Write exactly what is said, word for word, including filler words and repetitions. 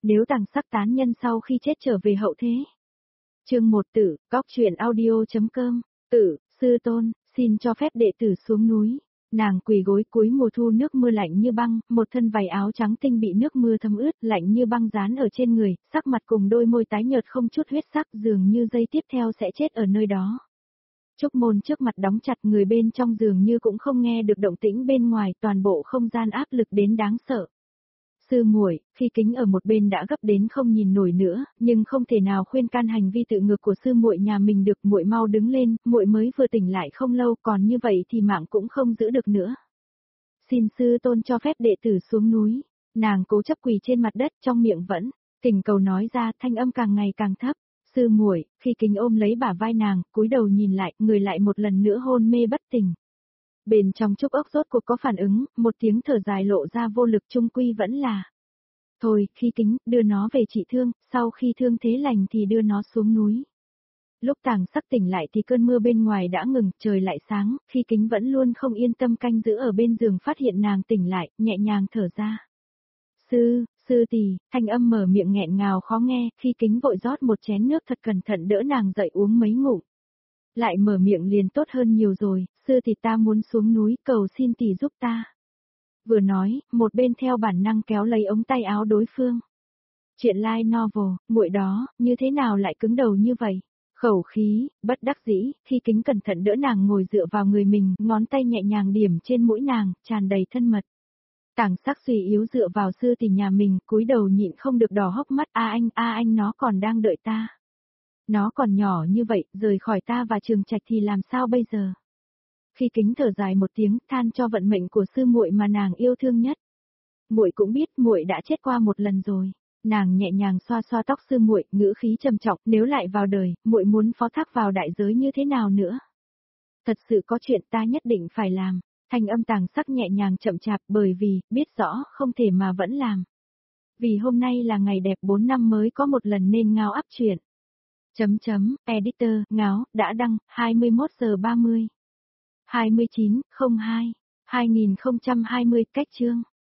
Nếu Tàng Sắc tán nhân sau khi chết trở về hậu thế. Chương một Tử, góc truyện audio.com. Tử, sư tôn, xin cho phép đệ tử xuống núi. Nàng quỳ gối cuối mùa thu, nước mưa lạnh như băng, một thân vải áo trắng tinh bị nước mưa thấm ướt, lạnh như băng dán ở trên người, sắc mặt cùng đôi môi tái nhợt không chút huyết sắc, dường như giây tiếp theo sẽ chết ở nơi đó. Trúc môn trước mặt đóng chặt, người bên trong dường như cũng không nghe được động tĩnh bên ngoài, toàn bộ không gian áp lực đến đáng sợ. Sư muội, Khi Kính ở một bên đã gấp đến không nhìn nổi nữa, nhưng không thể nào khuyên can hành vi tự ngược của sư muội nhà mình được. Muội mau đứng lên, muội mới vừa tỉnh lại không lâu, còn như vậy thì mạng cũng không giữ được nữa. Xin sư tôn cho phép đệ tử xuống núi. Nàng cố chấp quỳ trên mặt đất, trong miệng vẫn thỉnh cầu nói ra, thanh âm càng ngày càng thấp. Sư muội, Khi Kính ôm lấy bả vai nàng, cúi đầu nhìn lại, người lại một lần nữa hôn mê bất tỉnh. Bên trong Trúc ốc rốt cuộc có phản ứng, một tiếng thở dài lộ ra vô lực, chung quy vẫn là. Thôi, Khi Kính, đưa nó về trị thương, sau khi thương thế lành thì đưa nó xuống núi. Lúc Tàng Sắc tỉnh lại thì cơn mưa bên ngoài đã ngừng, trời lại sáng, Khi Kính vẫn luôn không yên tâm canh giữ ở bên giường, phát hiện nàng tỉnh lại, nhẹ nhàng thở ra. Sư, sư tỷ, thanh âm mở miệng nghẹn ngào khó nghe, Khi Kính vội rót một chén nước thật cẩn thận đỡ nàng dậy uống mấy ngụm. Lại mở miệng liền tốt hơn nhiều rồi, sư tỷ ta muốn xuống núi, cầu xin tỷ giúp ta. Vừa nói, một bên theo bản năng kéo lấy ống tay áo đối phương. Chuyện light novel, muội đó, như thế nào lại cứng đầu như vậy? Khẩu khí, bất đắc dĩ, Khi Kính cẩn thận đỡ nàng ngồi dựa vào người mình, ngón tay nhẹ nhàng điểm trên mũi nàng, tràn đầy thân mật. Tàng Sắc suy yếu dựa vào sư tỷ nhà mình, cúi đầu nhịn không được đỏ hốc mắt, a anh, a anh nó còn đang đợi ta. Nó còn nhỏ như vậy, rời khỏi ta và Trường Trạch thì làm sao bây giờ? Khi Kính thở dài một tiếng, than cho vận mệnh của sư muội mà nàng yêu thương nhất. Muội cũng biết, muội đã chết qua một lần rồi. Nàng nhẹ nhàng xoa xoa tóc sư muội, ngữ khí trầm trọng, nếu lại vào đời, muội muốn phó thác vào đại giới như thế nào nữa? Thật sự có chuyện ta nhất định phải làm. Thanh âm Tàng Sắc nhẹ nhàng chậm chạp, bởi vì biết rõ không thể mà vẫn làm. Vì hôm nay là ngày đẹp bốn năm mới có một lần nên ngao áp chuyện. Chấm chấm, editor, ngáo, đã đăng, hai mươi mốt giờ ba mươi. hai mươi chín, không hai, hai nghìn không trăm hai mươi, cách chương.